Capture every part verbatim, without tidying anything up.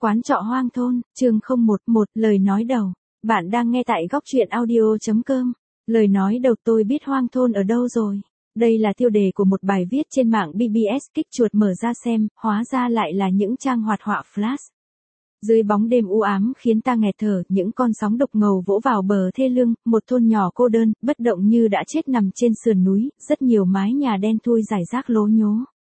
Quán trọ hoang thôn, chương không một một, lời nói đầu. Bạn đang nghe tại góc truyện audio.com. Lời nói đầu, tôi biết hoang thôn ở đâu rồi. Đây là tiêu đề của một bài viết trên mạng bê bê ét, kích chuột mở ra xem, hóa ra lại là những trang hoạt họa flash. Dưới bóng đêm u ám khiến ta nghẹt thở, những con sóng đục ngầu vỗ vào bờ thê lương, một thôn nhỏ cô đơn, bất động như đã chết nằm trên sườn núi, rất nhiều mái nhà đen thui rải rác lố nhố.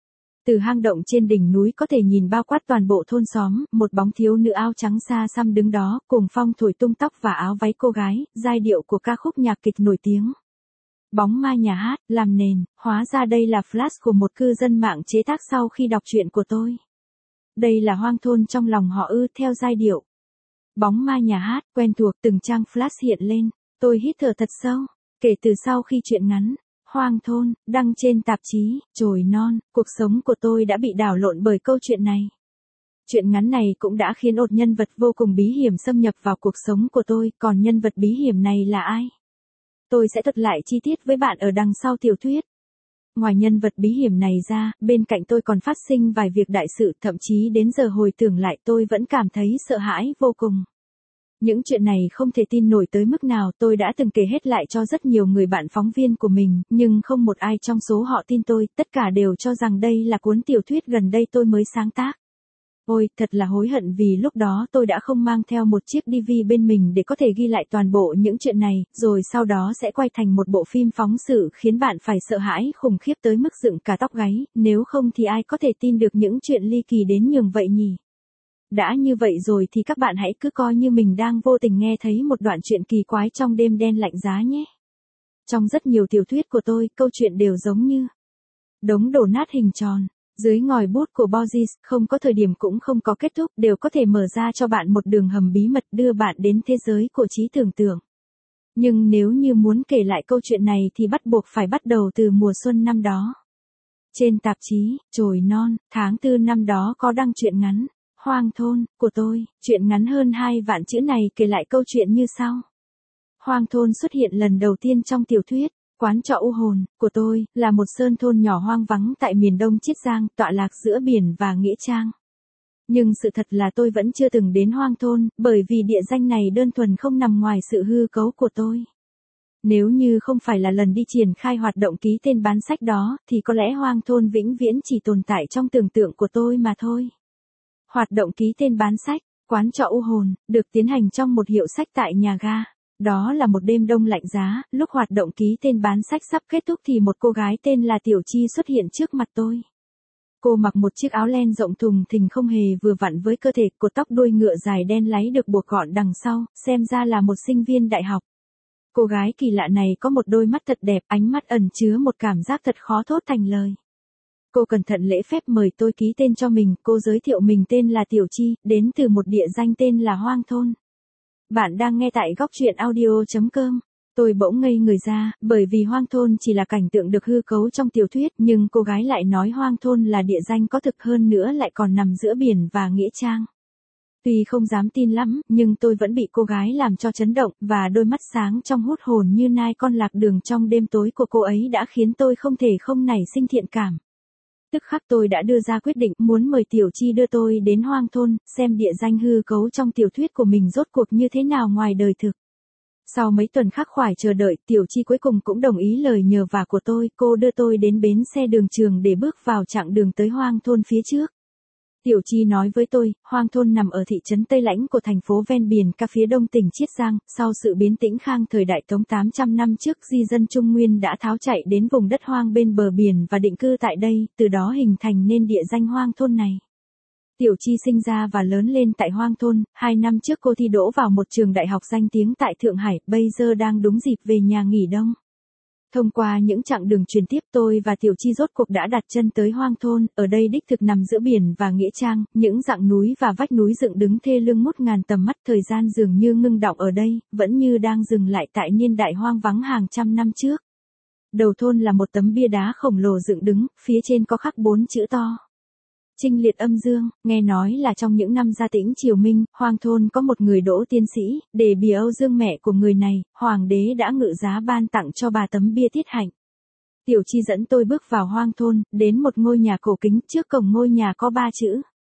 Từ hang động trên đỉnh núi có thể nhìn bao quát toàn bộ thôn xóm, một bóng thiếu nữ áo trắng xa xăm đứng đó, cùng phong thổi tung tóc và áo váy cô gái, giai điệu của ca khúc nhạc kịch nổi tiếng. Bóng ma nhà hát, làm nền, hóa ra đây là flash của một cư dân mạng chế tác sau khi đọc truyện của tôi. Đây là hoang thôn trong lòng họ ư, theo giai điệu. Bóng ma nhà hát, quen thuộc, từng trang flash hiện lên, tôi hít thở thật sâu, kể từ sau khi truyện ngắn Hoang thôn, đăng trên tạp chí, Chồi non, cuộc sống của tôi đã bị đảo lộn bởi câu chuyện này. Chuyện ngắn này cũng đã khiến một nhân vật vô cùng bí hiểm xâm nhập vào cuộc sống của tôi, còn nhân vật bí hiểm này là ai? Tôi sẽ thuật lại chi tiết với bạn ở đằng sau tiểu thuyết. Ngoài nhân vật bí hiểm này ra, bên cạnh tôi còn phát sinh vài việc đại sự, thậm chí đến giờ hồi tưởng lại tôi vẫn cảm thấy sợ hãi vô cùng. Những chuyện này không thể tin nổi tới mức nào, tôi đã từng kể hết lại cho rất nhiều người bạn phóng viên của mình, nhưng không một ai trong số họ tin tôi, tất cả đều cho rằng đây là cuốn tiểu thuyết gần đây tôi mới sáng tác. Ôi, thật là hối hận vì lúc đó tôi đã không mang theo một chiếc đê vê bên mình để có thể ghi lại toàn bộ những chuyện này, rồi sau đó sẽ quay thành một bộ phim phóng sự khiến bạn phải sợ hãi khủng khiếp tới mức dựng cả tóc gáy, nếu không thì ai có thể tin được những chuyện ly kỳ đến nhường vậy nhỉ? Đã như vậy rồi thì các bạn hãy cứ coi như mình đang vô tình nghe thấy một đoạn chuyện kỳ quái trong đêm đen lạnh giá nhé. Trong rất nhiều tiểu thuyết của tôi, câu chuyện đều giống như đống đổ nát hình tròn. Dưới ngòi bút của Borges, không có thời điểm cũng không có kết thúc, đều có thể mở ra cho bạn một đường hầm bí mật đưa bạn đến thế giới của trí tưởng tượng. Nhưng nếu như muốn kể lại câu chuyện này thì bắt buộc phải bắt đầu từ mùa xuân năm đó. Trên tạp chí, Chồi non, tháng tư năm đó có đăng truyện ngắn Hoang thôn, của tôi, truyện ngắn hơn hai vạn chữ này kể lại câu chuyện như sau. Hoang thôn xuất hiện lần đầu tiên trong tiểu thuyết, Quán trọ u hồn, của tôi, là một sơn thôn nhỏ hoang vắng tại miền đông Chiết Giang, tọa lạc giữa biển và Nghĩa Trang. Nhưng sự thật là tôi vẫn chưa từng đến hoang thôn, bởi vì địa danh này đơn thuần không nằm ngoài sự hư cấu của tôi. Nếu như không phải là lần đi triển khai hoạt động ký tên bán sách đó, thì có lẽ hoang thôn vĩnh viễn chỉ tồn tại trong tưởng tượng của tôi mà thôi. Hoạt động ký tên bán sách, Quán trọ u hồn, được tiến hành trong một hiệu sách tại nhà ga. Đó là một đêm đông lạnh giá, lúc hoạt động ký tên bán sách sắp kết thúc thì một cô gái tên là Tiểu Chi xuất hiện trước mặt tôi. Cô mặc một chiếc áo len rộng thùng thình không hề vừa vặn với cơ thể, cột tóc đuôi ngựa dài đen láy được buộc gọn đằng sau, xem ra là một sinh viên đại học. Cô gái kỳ lạ này có một đôi mắt thật đẹp, ánh mắt ẩn chứa một cảm giác thật khó thốt thành lời. Cô cẩn thận lễ phép mời tôi ký tên cho mình, cô giới thiệu mình tên là Tiểu Chi, đến từ một địa danh tên là Hoang thôn. Bạn đang nghe tại góc truyện audio.com. Tôi bỗng ngây người ra, bởi vì hoang thôn chỉ là cảnh tượng được hư cấu trong tiểu thuyết, nhưng cô gái lại nói hoang thôn là địa danh có thực, hơn nữa lại còn nằm giữa biển và Nghĩa Trang. Tuy không dám tin lắm, nhưng tôi vẫn bị cô gái làm cho chấn động, và đôi mắt sáng trong hút hồn như nai con lạc đường trong đêm tối của cô ấy đã khiến tôi không thể không nảy sinh thiện cảm. Tức khắc tôi đã đưa ra quyết định muốn mời Tiểu Chi đưa tôi đến hoang thôn, xem địa danh hư cấu trong tiểu thuyết của mình rốt cuộc như thế nào ngoài đời thực. Sau mấy tuần khắc khoải chờ đợi, Tiểu Chi cuối cùng cũng đồng ý lời nhờ vả của tôi, cô đưa tôi đến bến xe Đường Trường để bước vào chặng đường tới hoang thôn phía trước. Tiểu Chi nói với tôi, hoang thôn nằm ở thị trấn Tây Lãnh của thành phố ven biển ca phía đông tỉnh Chiết Giang, sau sự biến tĩnh khang thời đại Tống tám trăm năm trước, di dân Trung Nguyên đã tháo chạy đến vùng đất hoang bên bờ biển và định cư tại đây, từ đó hình thành nên địa danh hoang thôn này. Tiểu Chi sinh ra và lớn lên tại hoang thôn, hai năm trước cô thi đỗ vào một trường đại học danh tiếng tại Thượng Hải, bây giờ đang đúng dịp về nhà nghỉ đông. Thông qua những chặng đường truyền tiếp, tôi và Tiểu Chi rốt cuộc đã đặt chân tới hoang thôn, ở đây đích thực nằm giữa biển và Nghĩa Trang, những dặng núi và vách núi dựng đứng thê lương ngút ngàn tầm mắt, thời gian dường như ngưng đọng ở đây, vẫn như đang dừng lại tại niên đại hoang vắng hàng trăm năm trước. Đầu thôn là một tấm bia đá khổng lồ dựng đứng, phía trên có khắc bốn chữ to. Trinh liệt âm dương, nghe nói là trong những năm Gia Tĩnh Triều Minh, hoang thôn có một người đỗ tiến sĩ, để bìa âu dương mẹ của người này, hoàng đế đã ngự giá ban tặng cho bà tấm bia tiết hạnh. Tiểu Chi dẫn tôi bước vào hoang thôn, đến một ngôi nhà cổ kính, trước cổng ngôi nhà có ba chữ.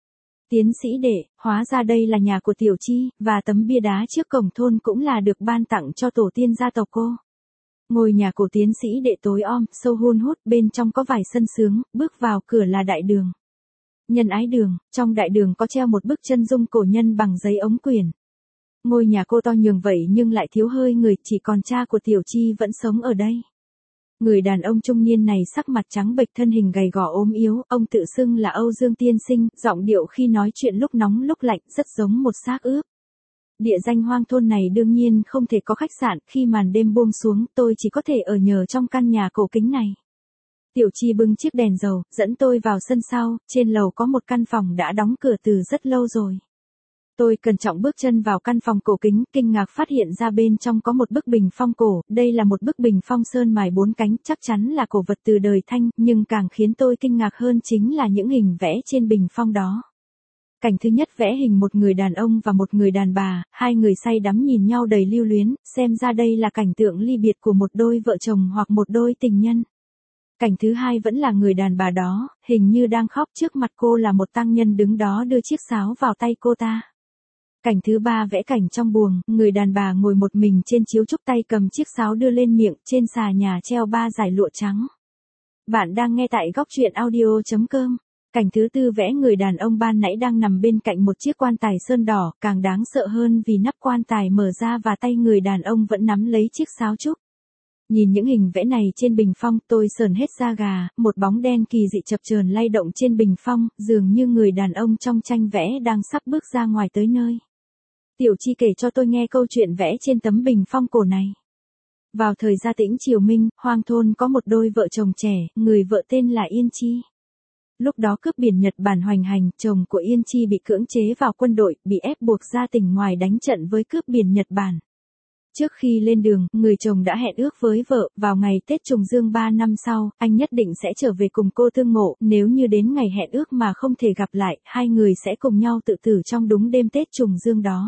Tiến sĩ đệ, hóa ra đây là nhà của Tiểu Chi, và tấm bia đá trước cổng thôn cũng là được ban tặng cho tổ tiên gia tộc cô. Ngôi nhà của tiến sĩ đệ tối om, sâu hun hút, bên trong có vài sân sướng, bước vào cửa là đại đường. Nhân ái đường, trong đại đường có treo một bức chân dung cổ nhân bằng giấy ống quyển. Ngôi nhà cô to nhường vậy nhưng lại thiếu hơi người, chỉ còn cha của Tiểu Chi vẫn sống ở đây. Người đàn ông trung niên này sắc mặt trắng bệch, thân hình gầy gò ốm yếu, ông tự xưng là Âu Dương tiên sinh, giọng điệu khi nói chuyện lúc nóng lúc lạnh rất giống một xác ướp. Địa danh hoang thôn này đương nhiên không thể có khách sạn, khi màn đêm buông xuống, tôi chỉ có thể ở nhờ trong căn nhà cổ kính này. Tiểu Chi bưng chiếc đèn dầu, dẫn tôi vào sân sau, trên lầu có một căn phòng đã đóng cửa từ rất lâu rồi. Tôi cẩn trọng bước chân vào căn phòng cổ kính, kinh ngạc phát hiện ra bên trong có một bức bình phong cổ, đây là một bức bình phong sơn mài bốn cánh, chắc chắn là cổ vật từ đời Thanh, nhưng càng khiến tôi kinh ngạc hơn chính là những hình vẽ trên bình phong đó. Cảnh thứ nhất vẽ hình một người đàn ông và một người đàn bà, hai người say đắm nhìn nhau đầy lưu luyến, xem ra đây là cảnh tượng ly biệt của một đôi vợ chồng hoặc một đôi tình nhân. Cảnh thứ hai vẫn là người đàn bà đó, hình như đang khóc, trước mặt cô là một tăng nhân đứng đó đưa chiếc sáo vào tay cô ta. Cảnh thứ ba vẽ cảnh trong buồng, người đàn bà ngồi một mình trên chiếu trúc, tay cầm chiếc sáo đưa lên miệng, trên xà nhà treo ba dải lụa trắng. Bạn đang nghe tại góc truyện audio chấm com. Cảnh thứ tư vẽ người đàn ông ban nãy đang nằm bên cạnh một chiếc quan tài sơn đỏ, càng đáng sợ hơn vì nắp quan tài mở ra và tay người đàn ông vẫn nắm lấy chiếc sáo trúc. Nhìn những hình vẽ này trên bình phong, tôi sởn hết da gà, một bóng đen kỳ dị chập chờn lay động trên bình phong, dường như người đàn ông trong tranh vẽ đang sắp bước ra ngoài tới nơi. Tiểu Chi kể cho tôi nghe câu chuyện vẽ trên tấm bình phong cổ này. Vào thời Gia Tĩnh triều Minh, hoang thôn có một đôi vợ chồng trẻ, người vợ tên là Yên Chi. Lúc đó cướp biển Nhật Bản hoành hành, chồng của Yên Chi bị cưỡng chế vào quân đội, bị ép buộc ra tỉnh ngoài đánh trận với cướp biển Nhật Bản. Trước khi lên đường, người chồng đã hẹn ước với vợ, vào ngày Tết Trùng Dương ba năm sau, anh nhất định sẽ trở về cùng cô tương ngộ, nếu như đến ngày hẹn ước mà không thể gặp lại, hai người sẽ cùng nhau tự tử trong đúng đêm Tết Trùng Dương đó.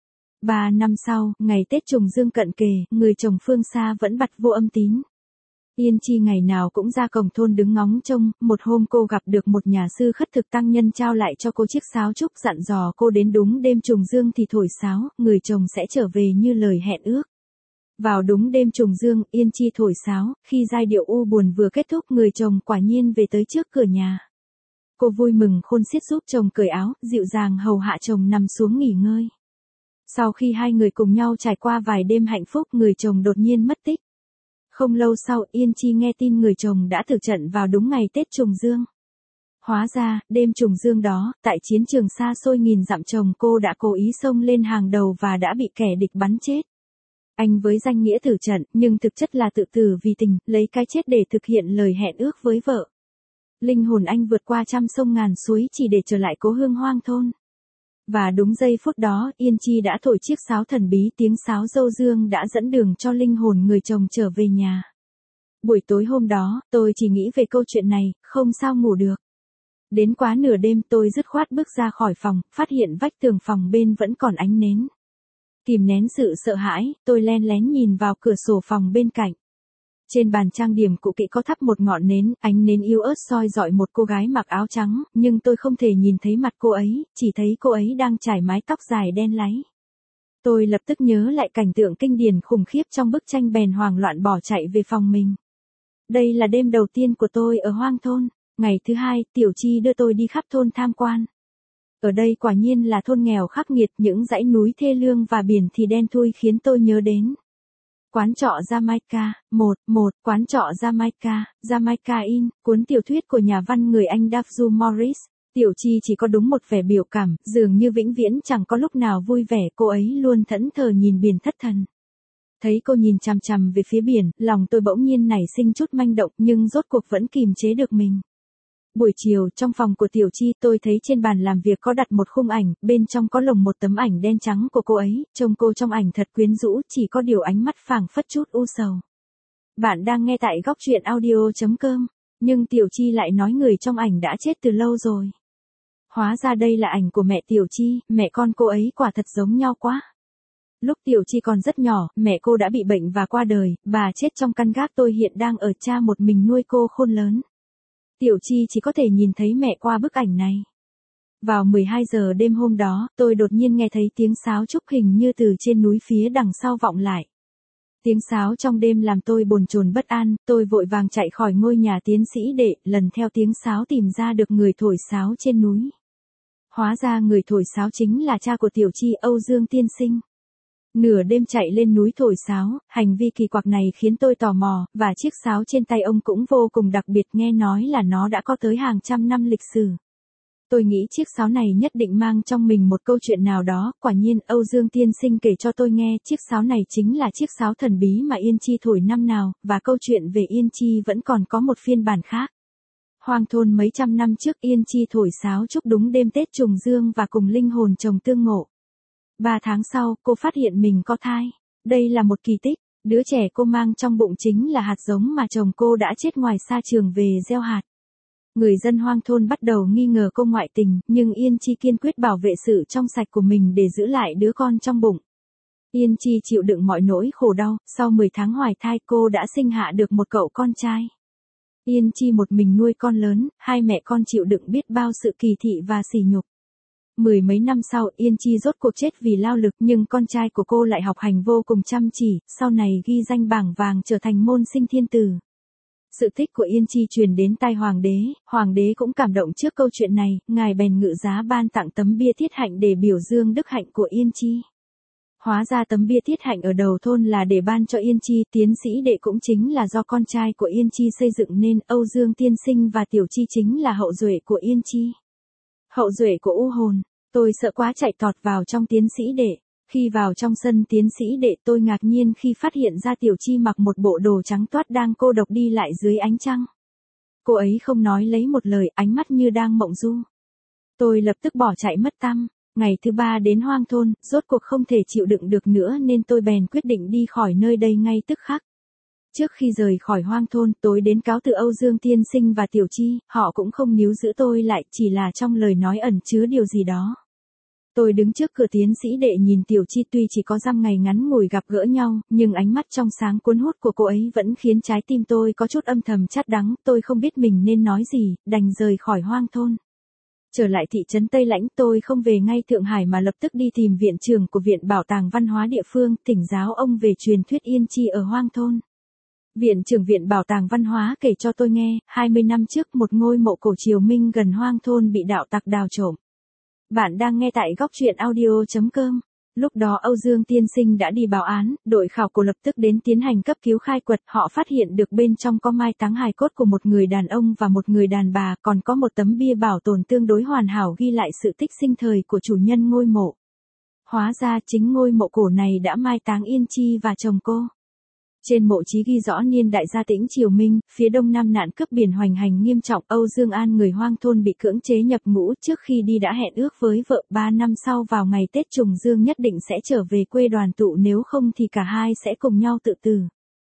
Ba năm sau, ngày Tết Trùng Dương cận kề, người chồng phương xa vẫn bặt vô âm tín. Yên Chi ngày nào cũng ra cổng thôn đứng ngóng trông, một hôm cô gặp được một nhà sư khất thực tăng nhân trao lại cho cô chiếc sáo trúc, dặn dò cô đến đúng đêm trùng dương thì thổi sáo, người chồng sẽ trở về như lời hẹn ước. Vào đúng đêm trùng dương, Yên Chi thổi sáo, khi giai điệu u buồn vừa kết thúc, người chồng quả nhiên về tới trước cửa nhà. Cô vui mừng khôn xiết giúp chồng cởi áo, dịu dàng hầu hạ chồng nằm xuống nghỉ ngơi. Sau khi hai người cùng nhau trải qua vài đêm hạnh phúc, người chồng đột nhiên mất tích. Không lâu sau, Yên Chi nghe tin người chồng đã tử trận vào đúng ngày Tết Trùng Dương. Hóa ra, đêm Trùng Dương đó, tại chiến trường xa xôi nghìn dặm, chồng cô đã cố ý xông lên hàng đầu và đã bị kẻ địch bắn chết. Anh với danh nghĩa tử trận, nhưng thực chất là tự tử vì tình, lấy cái chết để thực hiện lời hẹn ước với vợ. Linh hồn anh vượt qua trăm sông ngàn suối chỉ để trở lại cố hương hoang thôn. Và đúng giây phút đó, Yên Chi đã thổi chiếc sáo thần bí, tiếng sáo râu dương đã dẫn đường cho linh hồn người chồng trở về nhà. Buổi tối hôm đó, tôi chỉ nghĩ về câu chuyện này, không sao ngủ được. Đến quá nửa đêm tôi dứt khoát bước ra khỏi phòng, phát hiện vách tường phòng bên vẫn còn ánh nến. Kìm nén sự sợ hãi, tôi len lén nhìn vào cửa sổ phòng bên cạnh. Trên bàn trang điểm cũ kỹ có thắp một ngọn nến, ánh nến yếu ớt soi rọi một cô gái mặc áo trắng, nhưng tôi không thể nhìn thấy mặt cô ấy, chỉ thấy cô ấy đang trải mái tóc dài đen láy. Tôi lập tức nhớ lại cảnh tượng kinh điển khủng khiếp trong bức tranh, bèn hoảng loạn bỏ chạy về phòng mình. Đây là đêm đầu tiên của tôi ở hoang thôn. Ngày thứ hai, Tiểu Chi đưa tôi đi khắp thôn tham quan. Ở đây quả nhiên là thôn nghèo khắc nghiệt, những dãy núi thê lương và biển thì đen thui khiến tôi nhớ đến quán trọ Jamaica, một, một, quán trọ Jamaica, Jamaica Inn, cuốn tiểu thuyết của nhà văn người Anh David Morris. Tiểu Chi chỉ có đúng một vẻ biểu cảm, dường như vĩnh viễn chẳng có lúc nào vui vẻ, cô ấy luôn thẫn thờ nhìn biển thất thần. Thấy cô nhìn chằm chằm về phía biển, lòng tôi bỗng nhiên nảy sinh chút manh động, nhưng rốt cuộc vẫn kìm chế được mình. Buổi chiều, trong phòng của Tiểu Chi, tôi thấy trên bàn làm việc có đặt một khung ảnh, bên trong có lồng một tấm ảnh đen trắng của cô ấy, trông cô trong ảnh thật quyến rũ, chỉ có điều ánh mắt phảng phất chút u sầu. Bạn đang nghe tại góc truyện audio chấm com, nhưng Tiểu Chi lại nói người trong ảnh đã chết từ lâu rồi. Hóa ra đây là ảnh của mẹ Tiểu Chi, mẹ con cô ấy quả thật giống nhau quá. Lúc Tiểu Chi còn rất nhỏ, mẹ cô đã bị bệnh và qua đời, bà chết trong căn gác, tôi hiện đang ở cha một mình nuôi cô khôn lớn. Tiểu Chi chỉ có thể nhìn thấy mẹ qua bức ảnh này. Vào mười hai giờ đêm hôm đó, tôi đột nhiên nghe thấy tiếng sáo trúc hình như từ trên núi phía đằng sau vọng lại. Tiếng sáo trong đêm làm tôi bồn chồn bất an, tôi vội vàng chạy khỏi ngôi nhà tiến sĩ đệ, lần theo tiếng sáo tìm ra được người thổi sáo trên núi. Hóa ra người thổi sáo chính là cha của Tiểu Chi, Âu Dương tiên sinh. Nửa đêm chạy lên núi thổi sáo, hành vi kỳ quặc này khiến tôi tò mò, và chiếc sáo trên tay ông cũng vô cùng đặc biệt, nghe nói là nó đã có tới hàng trăm năm lịch sử. Tôi nghĩ chiếc sáo này nhất định mang trong mình một câu chuyện nào đó, quả nhiên Âu Dương tiên sinh kể cho tôi nghe chiếc sáo này chính là chiếc sáo thần bí mà Yên Chi thổi năm nào, và câu chuyện về Yên Chi vẫn còn có một phiên bản khác. Hoang thôn mấy trăm năm trước Yên Chi thổi sáo chúc đúng đêm Tết trùng dương và cùng linh hồn chồng tương ngộ. Ba tháng sau, cô phát hiện mình có thai. Đây là một kỳ tích, đứa trẻ cô mang trong bụng chính là hạt giống mà chồng cô đã chết ngoài sa trường về gieo hạt. Người dân hoang thôn bắt đầu nghi ngờ cô ngoại tình, nhưng Yên Chi kiên quyết bảo vệ sự trong sạch của mình để giữ lại đứa con trong bụng. Yên Chi chịu đựng mọi nỗi khổ đau, sau mười tháng hoài thai cô đã sinh hạ được một cậu con trai. Yên Chi một mình nuôi con lớn, hai mẹ con chịu đựng biết bao sự kỳ thị và sỉ nhục. Mười mấy năm sau, Yên Chi rốt cuộc chết vì lao lực, nhưng con trai của cô lại học hành vô cùng chăm chỉ, sau này ghi danh bảng vàng trở thành môn sinh thiên tử. Sự tích của Yên Chi truyền đến tai hoàng đế, hoàng đế cũng cảm động trước câu chuyện này, ngài bèn ngự giá ban tặng tấm bia thiết hạnh để biểu dương đức hạnh của Yên Chi. Hóa ra tấm bia thiết hạnh ở đầu thôn là để ban cho Yên Chi, tiến sĩ đệ cũng chính là do con trai của Yên Chi xây dựng nên, Âu Dương tiên sinh và Tiểu Chi chính là hậu duệ của Yên Chi. Hậu duệ của u hồn, tôi sợ quá chạy tọt vào trong tiến sĩ đệ. Khi vào trong sân tiến sĩ đệ tôi ngạc nhiên khi phát hiện ra Tiểu Chi mặc một bộ đồ trắng toát đang cô độc đi lại dưới ánh trăng. Cô ấy không nói lấy một lời, ánh mắt như đang mộng du. Tôi lập tức bỏ chạy mất tăm. Ngày thứ ba đến hoang thôn, rốt cuộc không thể chịu đựng được nữa nên tôi bèn quyết định đi khỏi nơi đây ngay tức khắc. Trước khi rời khỏi hoang thôn, tôi đến cáo từ Âu Dương tiên sinh và Tiểu Chi, họ cũng không níu giữ tôi lại, chỉ là trong lời nói ẩn chứa điều gì đó. Tôi đứng trước cửa tiến sĩ đệ nhìn Tiểu Chi, tuy chỉ có dăm ngày ngắn ngủi gặp gỡ nhau, nhưng ánh mắt trong sáng cuốn hút của cô ấy vẫn khiến trái tim tôi có chút âm thầm chát đắng, tôi không biết mình nên nói gì, đành rời khỏi hoang thôn. Trở lại thị trấn Tây Lãnh, tôi không về ngay Thượng Hải mà lập tức đi tìm viện trưởng của Viện Bảo tàng Văn hóa địa phương, thỉnh giáo ông về truyền thuyết Yên Chi ở hoang thôn. Viện trưởng Viện Bảo tàng Văn hóa kể cho tôi nghe, hai mươi năm trước một ngôi mộ cổ triều Minh gần hoang thôn bị đạo tặc đào trộm. Bạn đang nghe tại góc truyện audio chấm com. Lúc đó Âu Dương tiên sinh đã đi báo án, đội khảo cổ lập tức đến tiến hành cấp cứu khai quật, họ phát hiện được bên trong có mai táng hài cốt của một người đàn ông và một người đàn bà, còn có một tấm bia bảo tồn tương đối hoàn hảo ghi lại sự tích sinh thời của chủ nhân ngôi mộ. Hóa ra chính ngôi mộ cổ này đã mai táng Yên Chi và chồng cô. Trên mộ chí ghi rõ niên đại gia Tĩnh Triều Minh, phía đông nam nạn cướp biển hoành hành nghiêm trọng, Âu Dương An người hoang thôn bị cưỡng chế nhập ngũ, trước khi đi đã hẹn ước với vợ ba năm sau vào ngày Tết trùng dương nhất định sẽ trở về quê đoàn tụ, nếu không thì cả hai sẽ cùng nhau tự tử.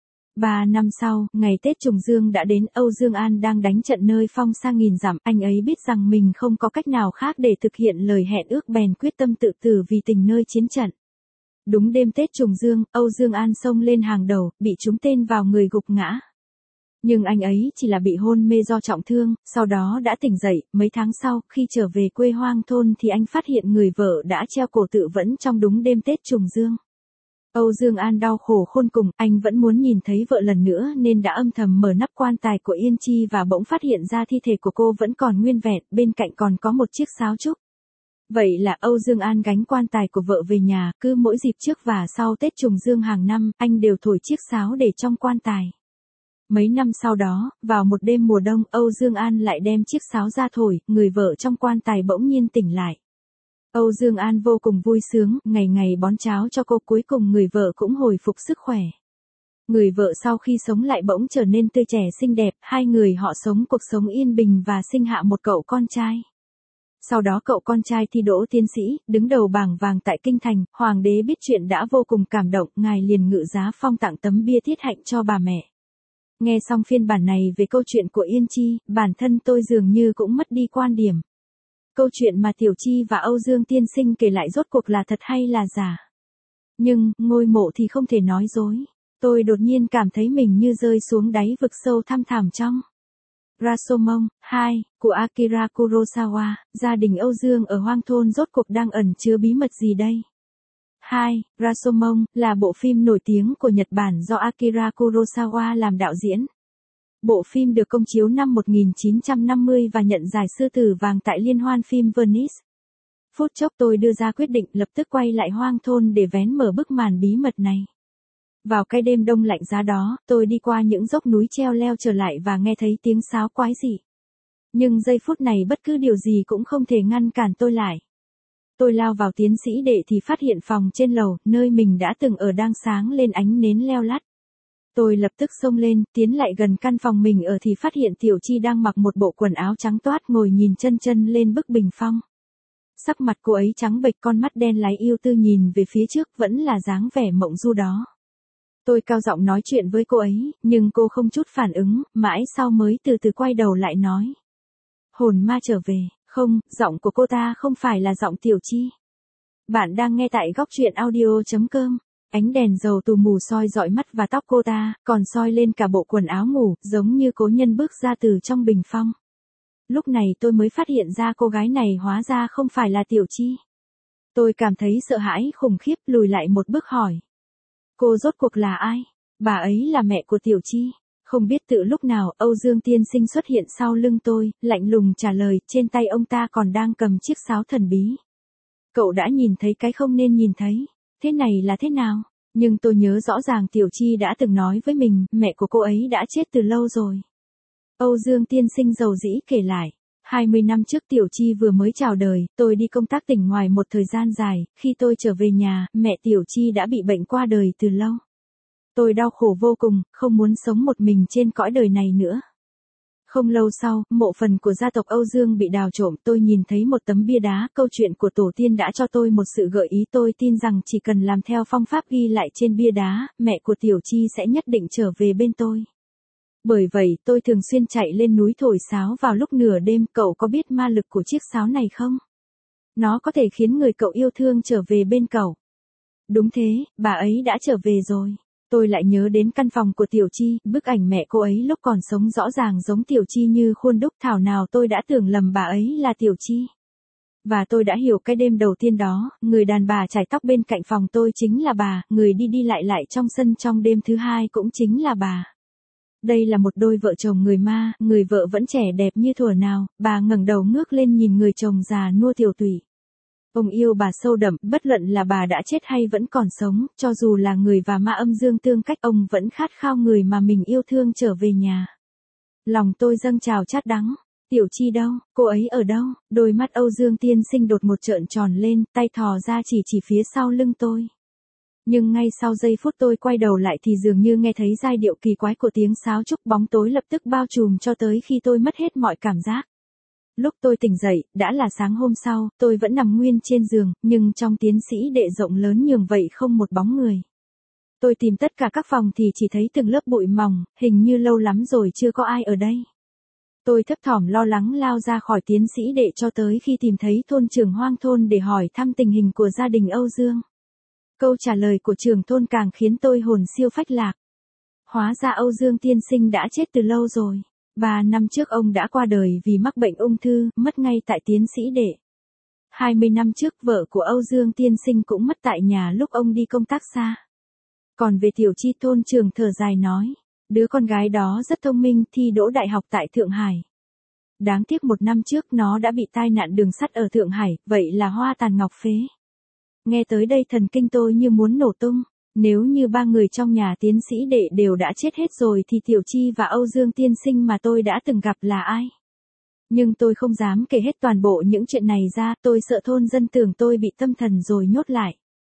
Ba năm sau, ngày Tết trùng dương đã đến, Âu Dương An đang đánh trận nơi phong sa nghìn dặm, anh ấy biết rằng mình không có cách nào khác để thực hiện lời hẹn ước bèn quyết tâm tự tử vì tình nơi chiến trận. Đúng đêm Tết trùng dương, Âu Dương An xông lên hàng đầu, bị trúng tên vào người gục ngã. Nhưng anh ấy chỉ là bị hôn mê do trọng thương, sau đó đã tỉnh dậy, mấy tháng sau, khi trở về quê hoang thôn thì anh phát hiện người vợ đã treo cổ tự vẫn trong đúng đêm Tết trùng dương. Âu Dương An đau khổ khôn cùng, anh vẫn muốn nhìn thấy vợ lần nữa nên đã âm thầm mở nắp quan tài của Yên Chi và bỗng phát hiện ra thi thể của cô vẫn còn nguyên vẹn, bên cạnh còn có một chiếc sáo trúc. Vậy là Âu Dương An gánh quan tài của vợ về nhà, cứ mỗi dịp trước và sau Tết trùng dương hàng năm, anh đều thổi chiếc sáo để trong quan tài. Mấy năm sau đó, vào một đêm mùa đông, Âu Dương An lại đem chiếc sáo ra thổi, người vợ trong quan tài bỗng nhiên tỉnh lại. Âu Dương An vô cùng vui sướng, ngày ngày bón cháo cho cô, cuối cùng người vợ cũng hồi phục sức khỏe. Người vợ sau khi sống lại bỗng trở nên tươi trẻ xinh đẹp, hai người họ sống cuộc sống yên bình và sinh hạ một cậu con trai. Sau đó cậu con trai thi đỗ tiến sĩ, đứng đầu bảng vàng tại Kinh Thành, hoàng đế biết chuyện đã vô cùng cảm động, ngài liền ngự giá phong tặng tấm bia thiết hạnh cho bà mẹ. Nghe xong phiên bản này về câu chuyện của Yên Chi, bản thân tôi dường như cũng mất đi quan điểm. Câu chuyện mà Tiểu Chi và Âu Dương tiên sinh kể lại rốt cuộc là thật hay là giả? Nhưng, ngôi mộ thì không thể nói dối. Tôi đột nhiên cảm thấy mình như rơi xuống đáy vực sâu thăm thẳm trong Rashomon, hai, của Akira Kurosawa, gia đình Âu Dương ở hoang thôn rốt cuộc đang ẩn chứa bí mật gì đây? hai. Rashomon, là bộ phim nổi tiếng của Nhật Bản do Akira Kurosawa làm đạo diễn. Bộ phim được công chiếu năm một nghìn chín trăm năm mươi và nhận giải Sư tử vàng tại Liên hoan phim Venice. Phút chốc tôi đưa ra quyết định lập tức quay lại hoang thôn để vén mở bức màn bí mật này. Vào cái đêm đông lạnh giá đó, tôi đi qua những dốc núi treo leo trở lại và nghe thấy tiếng sáo quái dị. Nhưng giây phút này bất cứ điều gì cũng không thể ngăn cản tôi lại. Tôi lao vào tiến sĩ đệ thì phát hiện phòng trên lầu, nơi mình đã từng ở đang sáng lên ánh nến leo lắt. Tôi lập tức xông lên, tiến lại gần căn phòng mình ở thì phát hiện Tiểu Chi đang mặc một bộ quần áo trắng toát ngồi nhìn chân chân lên bức bình phong. Sắc mặt cô ấy trắng bệch, con mắt đen láy yêu tư nhìn về phía trước, vẫn là dáng vẻ mộng du đó. Tôi cao giọng nói chuyện với cô ấy, nhưng cô không chút phản ứng, mãi sau mới từ từ quay đầu lại nói. Hồn ma trở về, không, giọng của cô ta không phải là giọng Tiểu Chi. Bạn đang nghe tại góc truyện audio chấm com. Ánh đèn dầu tù mù soi dọi mắt và tóc cô ta, còn soi lên cả bộ quần áo ngủ, giống như cố nhân bước ra từ trong bình phong. Lúc này tôi mới phát hiện ra cô gái này hóa ra không phải là Tiểu Chi. Tôi cảm thấy sợ hãi khủng khiếp, lùi lại một bước hỏi. Cô rốt cuộc là ai? Bà ấy là mẹ của Tiểu Chi. Không biết từ lúc nào, Âu Dương tiên sinh xuất hiện sau lưng tôi, lạnh lùng trả lời, trên tay ông ta còn đang cầm chiếc sáo thần bí. Cậu đã nhìn thấy cái không nên nhìn thấy. Thế này là thế nào? Nhưng tôi nhớ rõ ràng Tiểu Chi đã từng nói với mình, mẹ của cô ấy đã chết từ lâu rồi. Âu Dương tiên sinh dầu dĩ kể lại. hai mươi năm trước Tiểu Chi vừa mới chào đời, tôi đi công tác tỉnh ngoài một thời gian dài, khi tôi trở về nhà, mẹ Tiểu Chi đã bị bệnh qua đời từ lâu. Tôi đau khổ vô cùng, không muốn sống một mình trên cõi đời này nữa. Không lâu sau, mộ phần của gia tộc Âu Dương bị đào trộm, tôi nhìn thấy một tấm bia đá, câu chuyện của tổ tiên đã cho tôi một sự gợi ý, tôi tin rằng chỉ cần làm theo phong pháp ghi lại trên bia đá, mẹ của Tiểu Chi sẽ nhất định trở về bên tôi. Bởi vậy, tôi thường xuyên chạy lên núi thổi sáo vào lúc nửa đêm, cậu có biết ma lực của chiếc sáo này không? Nó có thể khiến người cậu yêu thương trở về bên cậu. Đúng thế, bà ấy đã trở về rồi. Tôi lại nhớ đến căn phòng của Tiểu Chi, bức ảnh mẹ cô ấy lúc còn sống rõ ràng giống Tiểu Chi như khuôn đúc, thảo nào tôi đã tưởng lầm bà ấy là Tiểu Chi. Và tôi đã hiểu cái đêm đầu tiên đó, người đàn bà chải tóc bên cạnh phòng tôi chính là bà, người đi đi lại lại trong sân trong đêm thứ hai cũng chính là bà. Đây là một đôi vợ chồng người ma, người vợ vẫn trẻ đẹp như thuở nào, bà ngẩng đầu ngước lên nhìn người chồng già nua tiều tụy. Ông yêu bà sâu đậm, bất luận là bà đã chết hay vẫn còn sống, cho dù là người và ma âm dương tương cách, ông vẫn khát khao người mà mình yêu thương trở về nhà. Lòng tôi dâng trào chát đắng. Tiểu Chi đâu, cô ấy ở đâu? Đôi mắt Âu Dương tiên sinh đột một trợn tròn lên, tay thò ra chỉ chỉ phía sau lưng tôi. Nhưng ngay sau giây phút tôi quay đầu lại thì dường như nghe thấy giai điệu kỳ quái của tiếng sáo trúc, bóng tối lập tức bao trùm cho tới khi tôi mất hết mọi cảm giác. Lúc tôi tỉnh dậy, đã là sáng hôm sau, tôi vẫn nằm nguyên trên giường, nhưng trong tiến sĩ đệ rộng lớn nhường vậy không một bóng người. Tôi tìm tất cả các phòng thì chỉ thấy từng lớp bụi mỏng, hình như lâu lắm rồi chưa có ai ở đây. Tôi thấp thỏm lo lắng lao ra khỏi tiến sĩ đệ cho tới khi tìm thấy thôn trưởng hoang thôn để hỏi thăm tình hình của gia đình Âu Dương. Câu trả lời của trưởng thôn càng khiến tôi hồn siêu phách lạc. Hóa ra Âu Dương tiên sinh đã chết từ lâu rồi. Ba năm trước ông đã qua đời vì mắc bệnh ung thư, mất ngay tại tiến sĩ đệ. hai mươi năm trước vợ của Âu Dương tiên sinh cũng mất tại nhà lúc ông đi công tác xa. Còn về Tiểu Chi, thôn trưởng thở dài nói, đứa con gái đó rất thông minh, thi đỗ đại học tại Thượng Hải. Đáng tiếc một năm trước nó đã bị tai nạn đường sắt ở Thượng Hải, vậy là hoa tàn ngọc phế. Nghe tới đây thần kinh tôi như muốn nổ tung. Nếu như ba người trong nhà tiến sĩ đệ đều đã chết hết rồi thì Tiểu Chi và Âu Dương tiên sinh mà tôi đã từng gặp là ai? Nhưng tôi không dám kể hết toàn bộ những chuyện này ra, tôi sợ thôn dân tưởng tôi bị tâm thần rồi nhốt lại.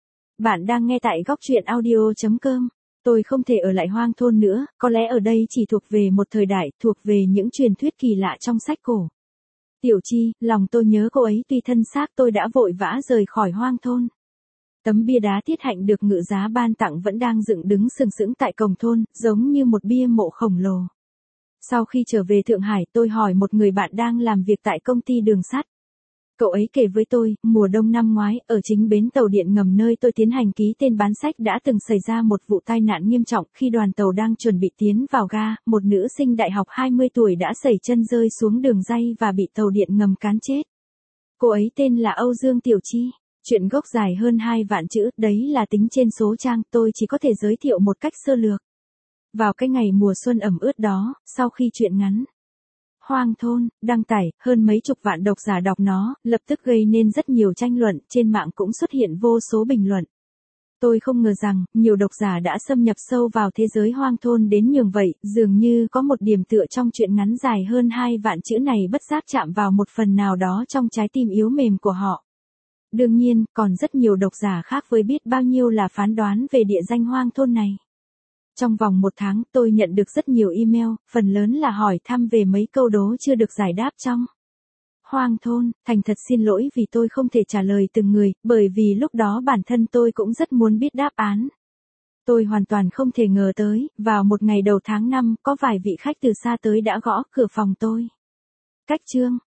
Bạn đang nghe tại góc truyện audio chấm com. Tôi không thể ở lại hoang thôn nữa, có lẽ ở đây chỉ thuộc về một thời đại, thuộc về những truyền thuyết kỳ lạ trong sách cổ. Tiểu Chi, lòng tôi nhớ cô ấy, tuy thân xác tôi đã vội vã rời khỏi hoang thôn. Tấm bia đá Tiết Hạnh được ngự giá ban tặng vẫn đang dựng đứng sừng sững tại cổng thôn, giống như một bia mộ khổng lồ. Sau khi trở về Thượng Hải, tôi hỏi một người bạn đang làm việc tại công ty đường sắt. Cậu ấy kể với tôi, mùa đông năm ngoái, ở chính bến tàu điện ngầm nơi tôi tiến hành ký tên bán sách đã từng xảy ra một vụ tai nạn nghiêm trọng khi đoàn tàu đang chuẩn bị tiến vào ga, một nữ sinh đại học hai mươi tuổi đã sẩy chân rơi xuống đường ray và bị tàu điện ngầm cán chết. Cô ấy tên là Âu Dương Tiểu Chi. Chuyện gốc dài hơn hai vạn chữ, đấy là tính trên số trang, tôi chỉ có thể giới thiệu một cách sơ lược. Vào cái ngày mùa xuân ẩm ướt đó, sau khi truyện ngắn Hoang Thôn đăng tải, hơn mấy chục vạn độc giả đọc nó, lập tức gây nên rất nhiều tranh luận, trên mạng cũng xuất hiện vô số bình luận. Tôi không ngờ rằng, nhiều độc giả đã xâm nhập sâu vào thế giới Hoang Thôn đến nhường vậy, dường như có một điểm tựa trong truyện ngắn dài hơn hai vạn chữ này bất giác chạm vào một phần nào đó trong trái tim yếu mềm của họ. Đương nhiên, còn rất nhiều độc giả khác với biết bao nhiêu là phán đoán về địa danh Hoang Thôn này. Trong vòng một tháng, tôi nhận được rất nhiều email, phần lớn là hỏi thăm về mấy câu đố chưa được giải đáp trong Hoang Thôn. Thành thật xin lỗi vì tôi không thể trả lời từng người, bởi vì lúc đó bản thân tôi cũng rất muốn biết đáp án. Tôi hoàn toàn không thể ngờ tới, vào một ngày đầu tháng năm, có vài vị khách từ xa tới đã gõ cửa phòng tôi. Cách chương